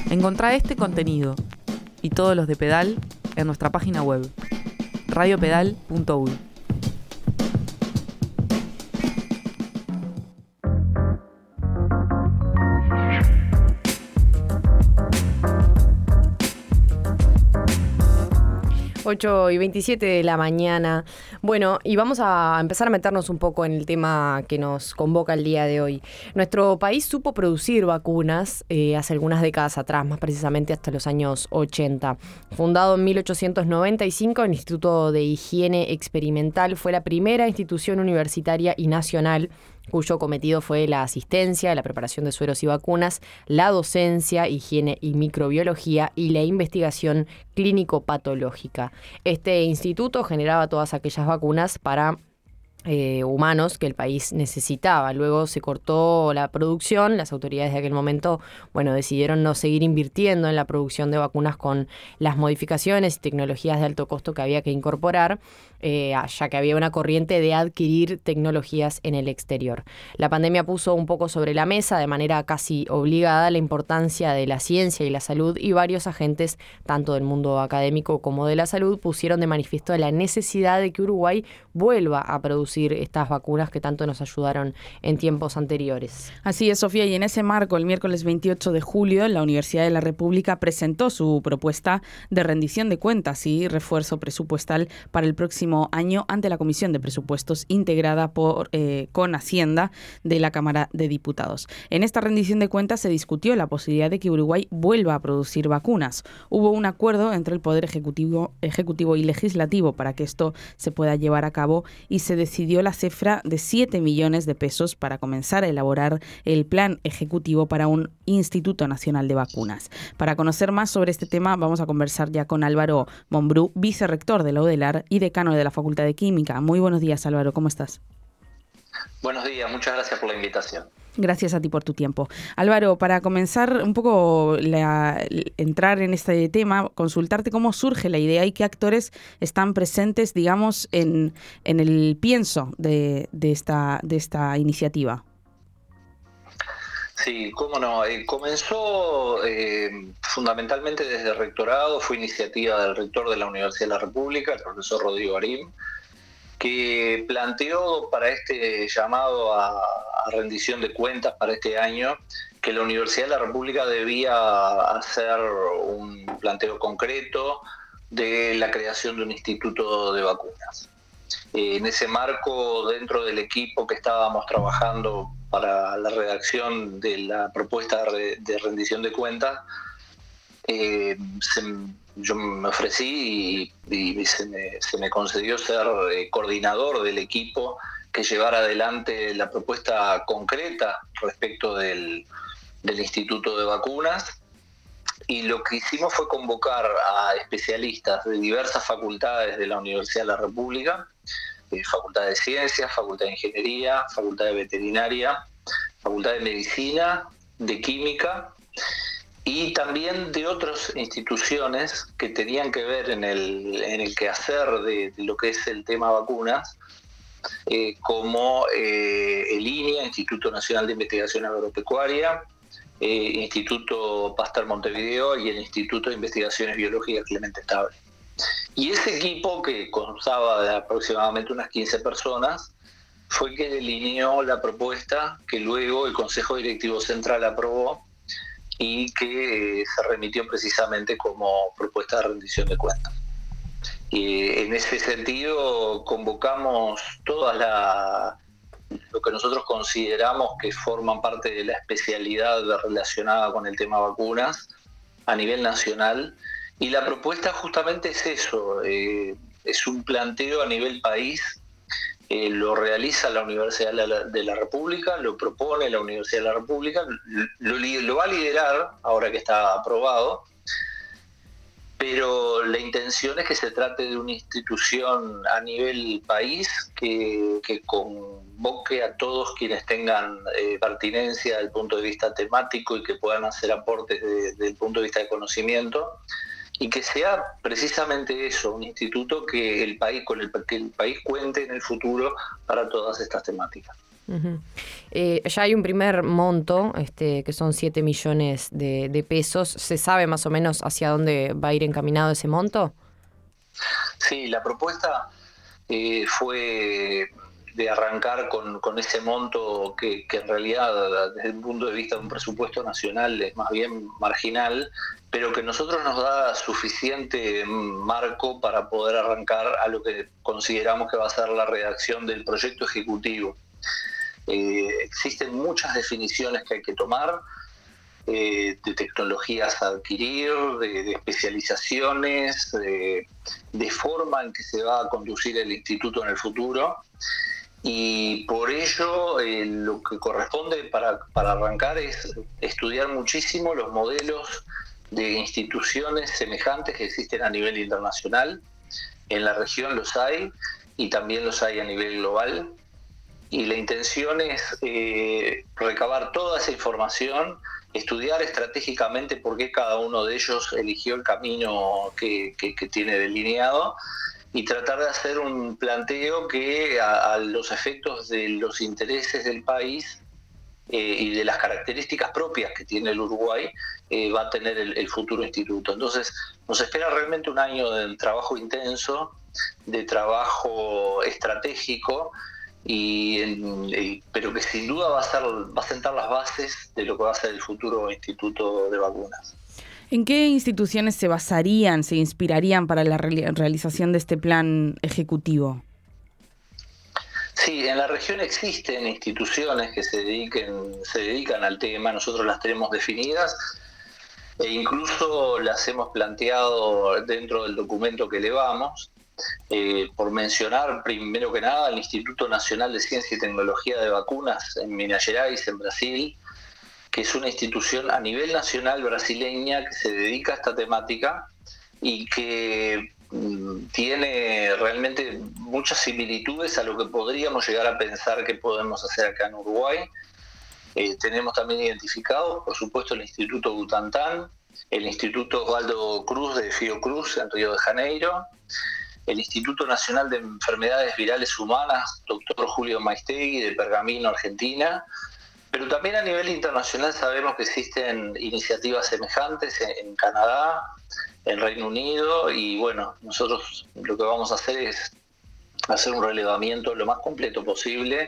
Encontrá este contenido y todos los de Pedal en nuestra página web, radiopedal.uy. Ocho y 27 de la mañana. Bueno, y vamos a empezar a meternos un poco en el tema que nos convoca el día de hoy. Nuestro país supo producir vacunas hace algunas décadas atrás, más precisamente hasta los años 80. Fundado en 1895, el Instituto de Higiene Experimental fue la primera institución universitaria y nacional cuyo cometido fue la asistencia, la preparación de sueros y vacunas, la docencia, higiene y microbiología y la investigación clínico-patológica. Este instituto generaba todas aquellas vacunas para humanos que el país necesitaba. Luego se cortó la producción. Las autoridades de aquel momento, decidieron no seguir invirtiendo en la producción de vacunas con las modificaciones y tecnologías de alto costo que había que incorporar, ya que había una corriente de adquirir tecnologías en el exterior. La pandemia puso un poco sobre la mesa, de manera casi obligada, la importancia de la ciencia y la salud, y varios agentes, tanto del mundo académico como de la salud, pusieron de manifiesto la necesidad de que Uruguay vuelva a producir estas vacunas que tanto nos ayudaron en tiempos anteriores. Así es, Sofía, y en ese marco, el miércoles 28 de julio, la Universidad de la República presentó su propuesta de rendición de cuentas y refuerzo presupuestal para el próximo año ante la Comisión de Presupuestos integrada con Hacienda de la Cámara de Diputados. En esta rendición de cuentas se discutió la posibilidad de que Uruguay vuelva a producir vacunas. Hubo un acuerdo entre el Poder Ejecutivo y Legislativo para que esto se pueda llevar a cabo y se decidió la cifra de 7 millones de pesos para comenzar a elaborar el plan ejecutivo para un Instituto Nacional de Vacunas. Para conocer más sobre este tema vamos a conversar ya con Álvaro Mombrú, vicerrector de la UDELAR y decano de la Facultad de Química. Muy buenos días, Álvaro, ¿cómo estás? Buenos días, muchas gracias por la invitación. Gracias a ti por tu tiempo. Álvaro, para comenzar un poco entrar en este tema, consultarte cómo surge la idea y qué actores están presentes, digamos, en el pienso de esta iniciativa. Sí, cómo no. Comenzó fundamentalmente desde el rectorado, fue iniciativa del rector de la Universidad de la República, el profesor Rodrigo Arim, que planteó para este llamado a rendición de cuentas para este año que la Universidad de la República debía hacer un planteo concreto de la creación de un instituto de vacunas. En ese marco, dentro del equipo que estábamos trabajando para la redacción de la propuesta de rendición de cuentas, yo me ofrecí y se me concedió ser coordinador del equipo que llevara adelante la propuesta concreta respecto del Instituto de Vacunas. Y lo que hicimos fue convocar a especialistas de diversas facultades de la Universidad de la República, Facultad de Ciencias, Facultad de Ingeniería, Facultad de Veterinaria, Facultad de Medicina, de Química, y también de otras instituciones que tenían que ver en el quehacer de lo que es el tema vacunas, como el INIA, Instituto Nacional de Investigación Agropecuaria, Instituto Pasteur Montevideo y el Instituto de Investigaciones Biológicas Clemente Estable. Y ese equipo, que constaba de aproximadamente unas 15 personas, fue que delineó la propuesta que luego el Consejo Directivo Central aprobó y que se remitió precisamente como propuesta de rendición de cuentas. En ese sentido convocamos lo que nosotros consideramos que forman parte de la especialidad relacionada con el tema vacunas a nivel nacional, y la propuesta justamente es eso, es un planteo a nivel país. Lo realiza la Universidad de la República, lo propone la Universidad de la República, lo va a liderar ahora que está aprobado, pero la intención es que se trate de una institución a nivel país que convoque a todos quienes tengan pertinencia desde el punto de vista temático y que puedan hacer aportes desde el punto de vista de conocimiento, y que sea precisamente eso, un instituto que el país cuente en el futuro para todas estas temáticas. Ujú. Ya hay un primer monto, que son 7 millones de pesos. ¿Se sabe más o menos hacia dónde va a ir encaminado ese monto? Sí, la propuesta fue de arrancar con ese monto que en realidad desde el punto de vista de un presupuesto nacional es más bien marginal, pero que nosotros nos da suficiente marco para poder arrancar a lo que consideramos que va a ser la redacción del proyecto ejecutivo. Existen muchas definiciones que hay que tomar, de tecnologías a adquirir, de especializaciones, de forma en que se va a conducir el instituto en el futuro. Y por ello lo que corresponde para arrancar es estudiar muchísimo los modelos de instituciones semejantes que existen a nivel internacional. En la región los hay y también los hay a nivel global. Y la intención es recabar toda esa información, estudiar estratégicamente por qué cada uno de ellos eligió el camino que tiene delineado y tratar de hacer un planteo que a los efectos de los intereses del país y de las características propias que tiene el Uruguay va a tener el futuro instituto. Entonces nos espera realmente un año de trabajo intenso, de trabajo estratégico, pero que sin duda va a sentar las bases de lo que va a ser el futuro Instituto de Vacunas. ¿En qué instituciones se basarían, se inspirarían para la realización de este plan ejecutivo? Sí, en la región existen instituciones que se dedican al tema, nosotros las tenemos definidas e incluso las hemos planteado dentro del documento que elevamos. Por mencionar primero que nada el Instituto Nacional de Ciencia y Tecnología de Vacunas en Minas Gerais, en Brasil, que es una institución a nivel nacional brasileña que se dedica a esta temática y que tiene realmente muchas similitudes a lo que podríamos llegar a pensar que podemos hacer acá en Uruguay. Tenemos también identificados, por supuesto, el Instituto Butantan, el Instituto Osvaldo Cruz de Fiocruz en Río de Janeiro, el Instituto Nacional de Enfermedades Virales Humanas, doctor Julio Maistegui, de Pergamino, Argentina, pero también a nivel internacional sabemos que existen iniciativas semejantes en Canadá, en Reino Unido, y bueno, nosotros lo que vamos a hacer es hacer un relevamiento lo más completo posible.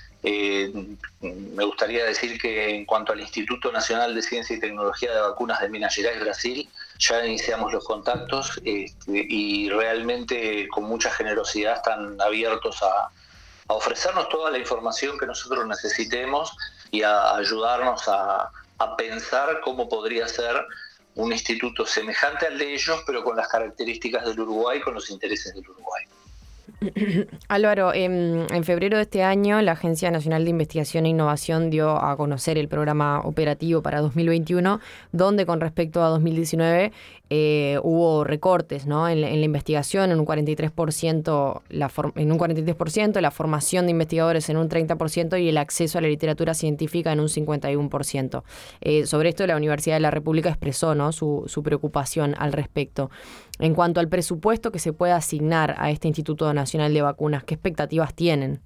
Me gustaría decir que en cuanto al Instituto Nacional de Ciencia y Tecnología de Vacunas de Minas Gerais, Brasil, ya iniciamos los contactos y realmente con mucha generosidad están abiertos a ofrecernos toda la información que nosotros necesitemos y a ayudarnos a pensar cómo podría ser un instituto semejante al de ellos, pero con las características del Uruguay, con los intereses del Uruguay. Álvaro, en febrero de este año la Agencia Nacional de Investigación e Innovación dio a conocer el programa operativo para 2021, donde con respecto a 2019 hubo recortes, ¿no? En la investigación en un 43%, la formación de investigadores en un 30% y el acceso a la literatura científica en un 51%. Sobre esto la Universidad de la República expresó, ¿no?, su preocupación al respecto. En cuanto al presupuesto que se puede asignar a este Instituto Nacional de Vacunas, ¿qué expectativas tienen?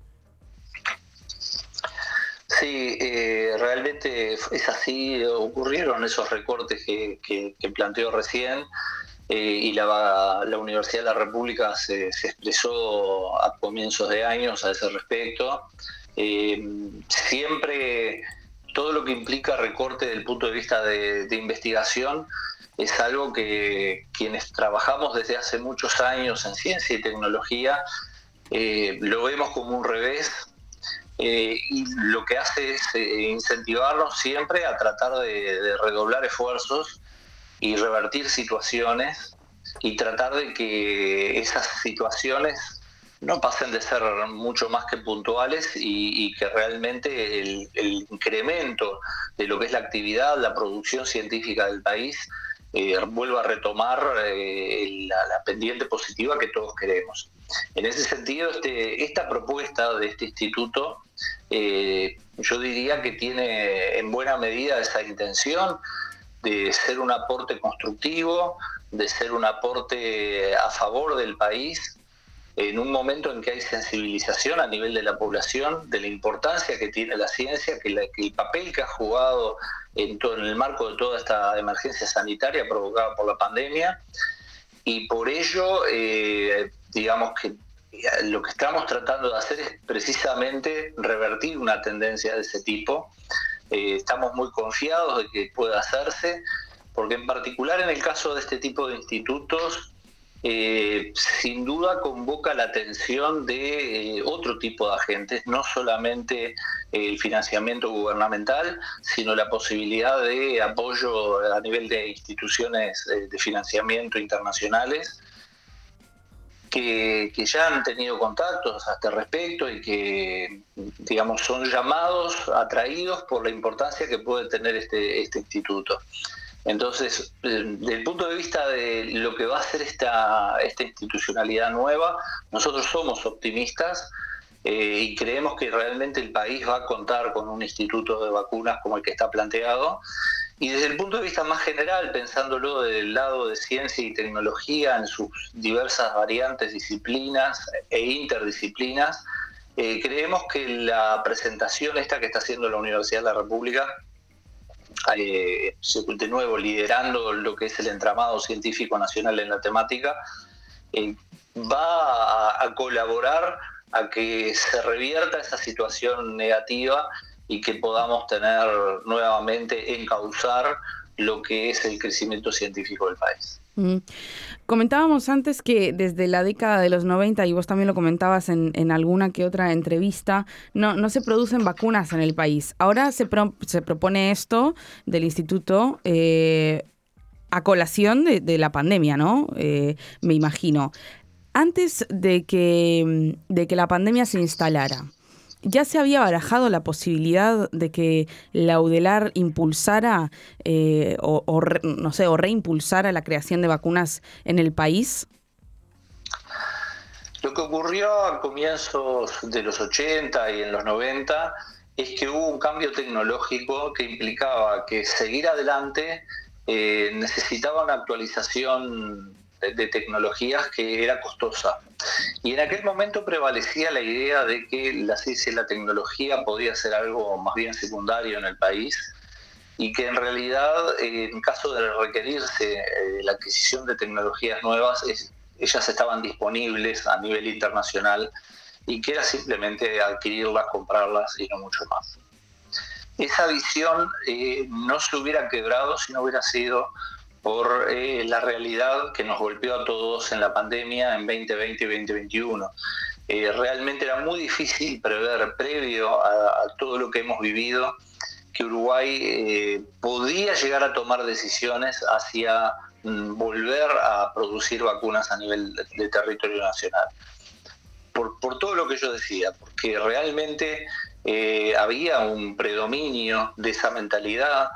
Sí, realmente es así, ocurrieron esos recortes que planteó recién y la Universidad de la República se expresó a comienzos de años a ese respecto. Siempre todo lo que implica recorte desde el punto de vista de investigación es algo que quienes trabajamos desde hace muchos años en ciencia y tecnología lo vemos como un revés. Y lo que hace es incentivarnos siempre a tratar de redoblar esfuerzos y revertir situaciones y tratar de que esas situaciones no pasen de ser mucho más que puntuales y que realmente el incremento de lo que es la actividad, la producción científica del país vuelva a retomar la pendiente positiva que todos queremos. En ese sentido, esta propuesta de este instituto, yo diría que tiene en buena medida esa intención de ser un aporte constructivo, de ser un aporte a favor del país, en un momento en que hay sensibilización a nivel de la población de la importancia que tiene la ciencia, que el papel que ha jugado en el marco de toda esta emergencia sanitaria provocada por la pandemia, y por ello, digamos que lo que estamos tratando de hacer es precisamente revertir una tendencia de ese tipo. Estamos muy confiados de que pueda hacerse, porque en particular en el caso de este tipo de institutos, sin duda convoca la atención de otro tipo de agentes, no solamente el financiamiento gubernamental, sino la posibilidad de apoyo a nivel de instituciones de financiamiento internacionales que ya han tenido contactos a este respecto y que, digamos, son llamados, atraídos por la importancia que puede tener este instituto. Entonces, desde el punto de vista de lo que va a ser esta institucionalidad nueva, nosotros somos optimistas y creemos que realmente el país va a contar con un instituto de vacunas como el que está planteado. Y desde el punto de vista más general, pensándolo del lado de ciencia y tecnología en sus diversas variantes, disciplinas e interdisciplinas, creemos que la presentación esta que está haciendo la Universidad de la República, de nuevo liderando lo que es el entramado científico nacional en la temática, va a colaborar a que se revierta esa situación negativa y que podamos tener nuevamente, encauzar lo que es el crecimiento científico del país. Comentábamos antes que desde la década de los 90, y vos también lo comentabas en alguna que otra entrevista, no se producen vacunas en el país. Ahora se propone esto del instituto a colación de la pandemia, ¿no? Me imagino. Antes de que la pandemia se instalara, ¿ya se había barajado la posibilidad de que la UDELAR impulsara o reimpulsara la creación de vacunas en el país? Lo que ocurrió a comienzos de los 80 y en los 90 es que hubo un cambio tecnológico que implicaba que seguir adelante necesitaba una actualización de tecnologías que era costosa. Y en aquel momento prevalecía la idea de que la ciencia y la tecnología podía ser algo más bien secundario en el país y que en realidad, en caso de requerirse la adquisición de tecnologías nuevas, ellas estaban disponibles a nivel internacional y que era simplemente adquirirlas, comprarlas y no mucho más. Esa visión no se hubiera quebrado si no hubiera sido por la realidad que nos golpeó a todos en la pandemia en 2020 y 2021. Realmente era muy difícil prever, previo a todo lo que hemos vivido, que Uruguay podía llegar a tomar decisiones hacia volver a producir vacunas a nivel de territorio nacional. Por todo lo que yo decía, porque realmente había un predominio de esa mentalidad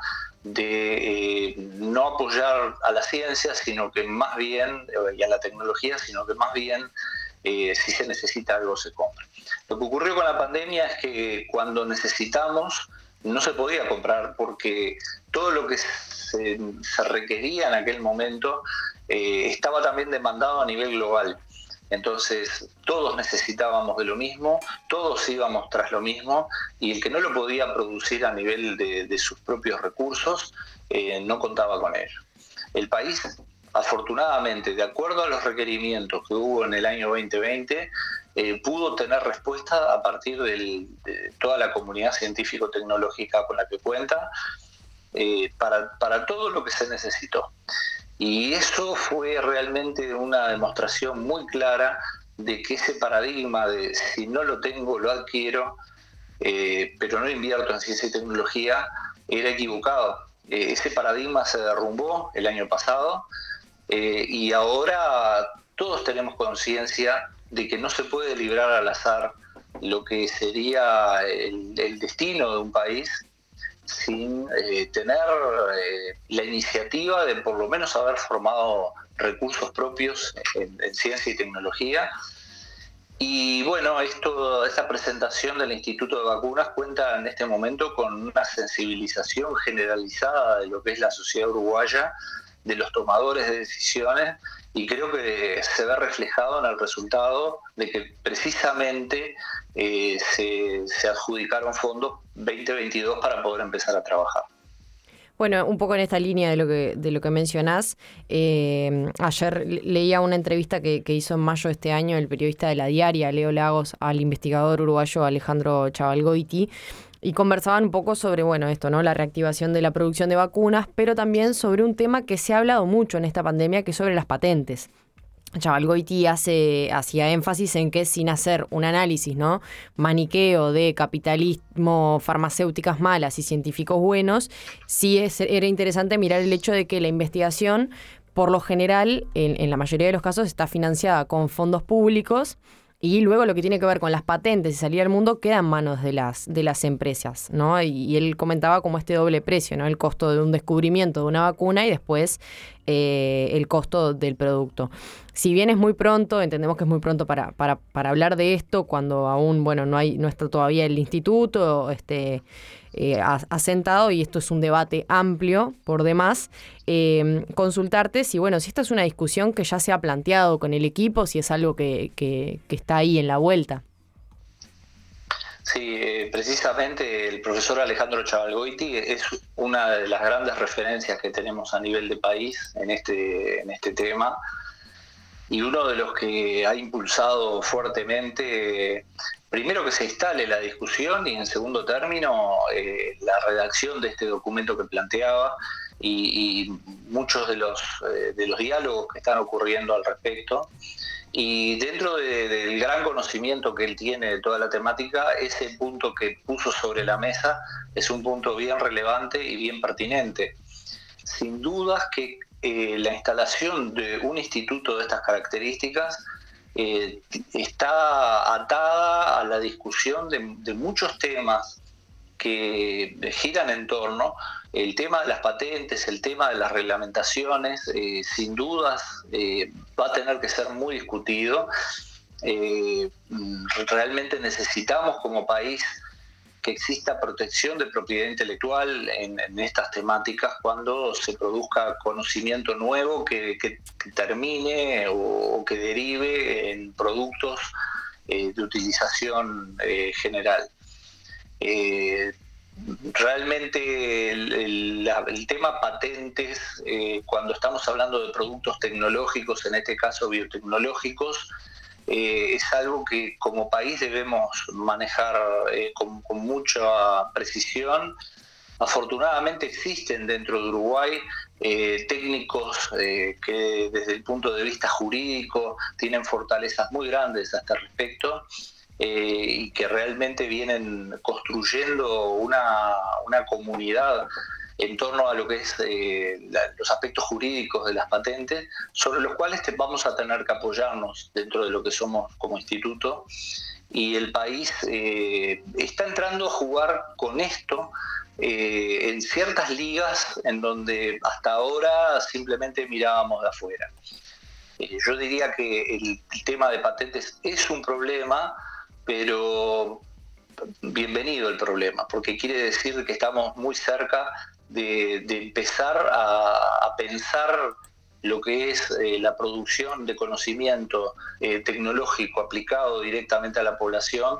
de no apoyar a la ciencia, sino que más bien, y a la tecnología, sino que más bien, si se necesita algo, se compra. Lo que ocurrió con la pandemia es que cuando necesitamos, no se podía comprar, porque todo lo que se requería en aquel momento estaba también demandado a nivel global. Entonces, todos necesitábamos de lo mismo, todos íbamos tras lo mismo, y el que no lo podía producir a nivel de sus propios recursos, no contaba con ello. El país, afortunadamente, de acuerdo a los requerimientos que hubo en el año 2020, pudo tener respuesta a partir de toda la comunidad científico-tecnológica con la que cuenta, para todo lo que se necesitó. Y eso fue realmente una demostración muy clara de que ese paradigma de si no lo tengo, lo adquiero, pero no invierto en ciencia y tecnología, era equivocado. Ese paradigma se derrumbó el año pasado y ahora todos tenemos conciencia de que no se puede librar al azar lo que sería el destino de un país sin tener la iniciativa de por lo menos haber formado recursos propios en ciencia y tecnología. Y bueno, esta presentación del Instituto de Vacunas cuenta en este momento con una sensibilización generalizada de lo que es la sociedad uruguaya de los tomadores de decisiones, y creo que se ve reflejado en el resultado de que precisamente se adjudicaron fondos 2022 para poder empezar a trabajar. Bueno, un poco en esta línea de lo que mencionás, ayer leía una entrevista que hizo en mayo de este año el periodista de La Diaria, Leo Lagos, al investigador uruguayo Alejandro Chavalgoiti, y conversaban un poco sobre, bueno, esto, ¿no? La reactivación de la producción de vacunas, pero también sobre un tema que se ha hablado mucho en esta pandemia, que es sobre las patentes. Chavalgoiti hacía énfasis en que sin hacer un análisis, ¿no?, maniqueo de capitalismo, farmacéuticas malas y científicos buenos, sí era interesante mirar el hecho de que la investigación, por lo general, en la mayoría de los casos, está financiada con fondos públicos. Y luego lo que tiene que ver con las patentes y salir al mundo queda en manos de las empresas, ¿no? Y él comentaba como este doble precio, ¿no? El costo de un descubrimiento de una vacuna y después el costo del producto. Si bien es muy pronto, entendemos que es muy pronto para hablar de esto, cuando aún, bueno, no está todavía el instituto asentado, y esto es un debate amplio por demás, consultarte si esta es una discusión que ya se ha planteado con el equipo, si es algo que está ahí en la vuelta. Sí, precisamente el profesor Alejandro Chavalgoiti es una de las grandes referencias que tenemos a nivel de país en este tema, y uno de los que ha impulsado fuertemente, primero, que se instale la discusión, y en segundo término, la redacción de este documento que planteaba, y muchos de los diálogos que están ocurriendo al respecto. Y dentro del gran conocimiento que él tiene de toda la temática, ese punto que puso sobre la mesa es un punto bien relevante y bien pertinente. Sin dudas que la instalación de un instituto de estas características está atada a la discusión de muchos temas que giran en torno. El tema de las patentes, el tema de las reglamentaciones, sin dudas va a tener que ser muy discutido. Realmente necesitamos como país que exista protección de propiedad intelectual en estas temáticas cuando se produzca conocimiento nuevo que termine o que derive en productos de utilización general. Realmente el tema patentes, cuando estamos hablando de productos tecnológicos, en este caso biotecnológicos, es algo que como país debemos manejar con mucha precisión. Afortunadamente existen dentro de Uruguay técnicos que desde el punto de vista jurídico tienen fortalezas muy grandes a este respecto, y que realmente vienen construyendo una comunidad en torno a lo que es los aspectos jurídicos de las patentes, sobre los cuales vamos a tener que apoyarnos dentro de lo que somos como instituto. Y el país está entrando a jugar con esto en ciertas ligas en donde hasta ahora simplemente mirábamos de afuera. Yo diría que el tema de patentes es un problema, pero bienvenido el problema, porque quiere decir que estamos muy cerca de empezar a pensar lo que es la producción de conocimiento tecnológico aplicado directamente a la población,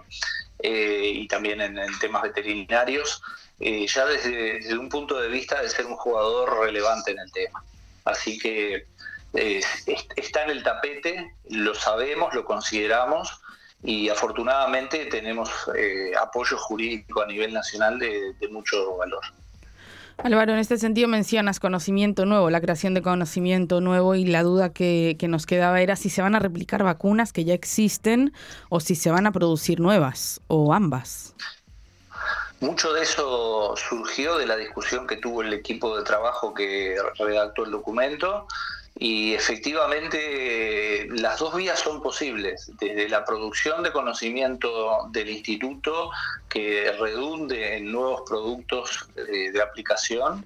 y también en temas veterinarios, ya desde un punto de vista de ser un jugador relevante en el tema. Así que está en el tapete, lo sabemos, lo consideramos, y afortunadamente tenemos apoyo jurídico a nivel nacional de mucho valor. Álvaro, en este sentido mencionas conocimiento nuevo, la creación de conocimiento nuevo, y la duda que nos quedaba era si se van a replicar vacunas que ya existen o si se van a producir nuevas, o ambas. Mucho de eso surgió de la discusión que tuvo el equipo de trabajo que redactó el documento, y efectivamente las dos vías son posibles, desde la producción de conocimiento del instituto que redunde en nuevos productos de aplicación,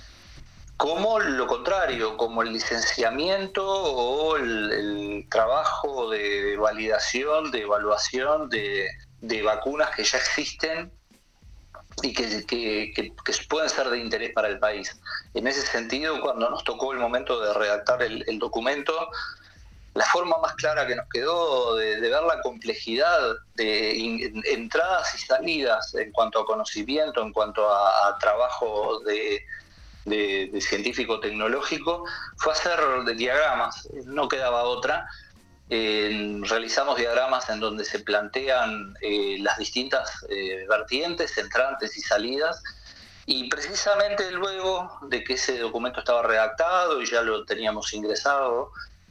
como lo contrario, como el licenciamiento o el trabajo de validación, de evaluación de vacunas que ya existen, y que pueden ser de interés para el país. En ese sentido, cuando nos tocó el momento de redactar el documento, la forma más clara que nos quedó de ver la complejidad de entradas y salidas en cuanto a conocimiento, en cuanto a trabajo de científico-tecnológico, fue hacer diagramas, no quedaba otra. Realizamos diagramas en donde se plantean las distintas vertientes, entrantes y salidas, y precisamente luego de que ese documento estaba redactado y ya lo teníamos ingresado,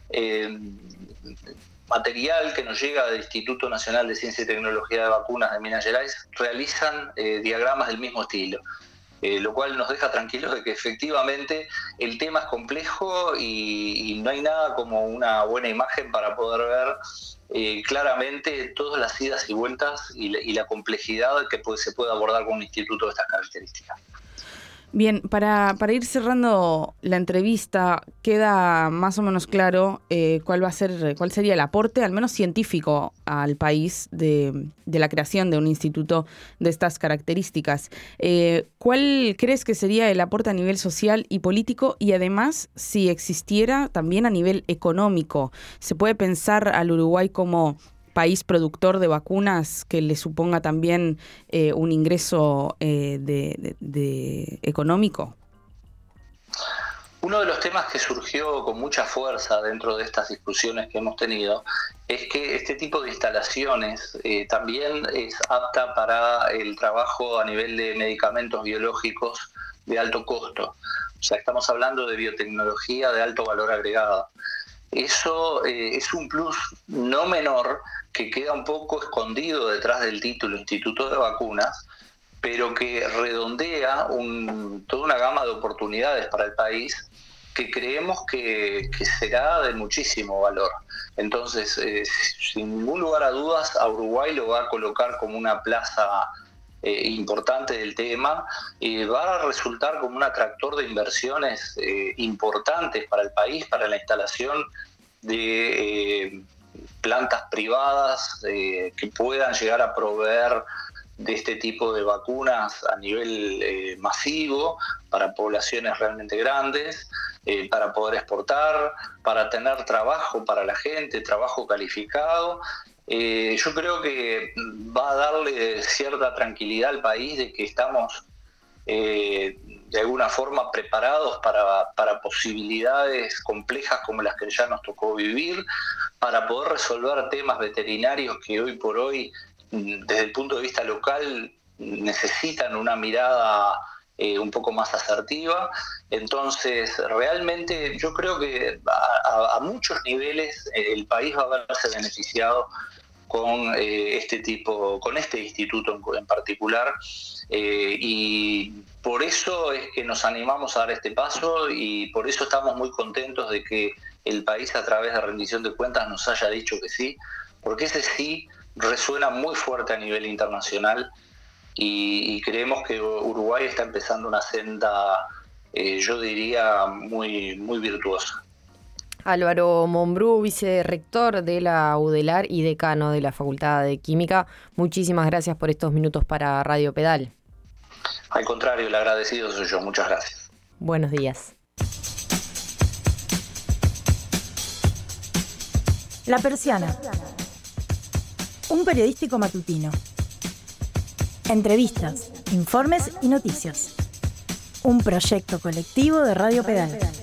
material que nos llega del Instituto Nacional de Ciencia y Tecnología de Vacunas de Minas Gerais realizan diagramas del mismo estilo. Lo cual nos deja tranquilos de que efectivamente el tema es complejo y no hay nada como una buena imagen para poder ver claramente todas las idas y vueltas y la complejidad que se puede abordar con un instituto de estas características. Bien, para ir cerrando la entrevista, queda más o menos claro cuál sería el aporte, al menos científico, al país de la creación de un instituto de estas características. ¿Cuál crees que sería el aporte a nivel social y político? Y además, si existiera también a nivel económico, ¿se puede pensar al Uruguay como país productor de vacunas que le suponga también un ingreso de económico? Uno de los temas que surgió con mucha fuerza dentro de estas discusiones que hemos tenido es que este tipo de instalaciones también es apta para el trabajo a nivel de medicamentos biológicos de alto costo. O sea, estamos hablando de biotecnología de alto valor agregado. Eso es un plus no menor que queda un poco escondido detrás del título Instituto de Vacunas, pero que redondea toda una gama de oportunidades para el país que creemos que será de muchísimo valor. Entonces, sin ningún lugar a dudas, a Uruguay lo va a colocar como una plaza importante del tema, va a resultar como un atractor de inversiones importantes para el país, para la instalación de plantas privadas que puedan llegar a proveer de este tipo de vacunas a nivel masivo para poblaciones realmente grandes, para poder exportar, para tener trabajo para la gente, trabajo calificado. Yo creo que va a darle cierta tranquilidad al país de que estamos de alguna forma preparados para posibilidades complejas como las que ya nos tocó vivir, para poder resolver temas veterinarios que hoy por hoy, desde el punto de vista local, necesitan una mirada un poco más asertiva. Entonces, realmente yo creo que a muchos niveles el país va a verse beneficiado con este instituto en particular, y por eso es que nos animamos a dar este paso y por eso estamos muy contentos de que el país a través de rendición de cuentas nos haya dicho que sí, porque ese sí resuena muy fuerte a nivel internacional y creemos que Uruguay está empezando una senda, yo diría, muy, muy virtuosa. Álvaro Mombrú, vicerrector de la UDELAR y decano de la Facultad de Química, muchísimas gracias por estos minutos para Radio Pedal. Al contrario, el agradecido soy yo. Muchas gracias. Buenos días. La Persiana. Un periodístico matutino. Entrevistas, informes y noticias. Un proyecto colectivo de Radio Pedal.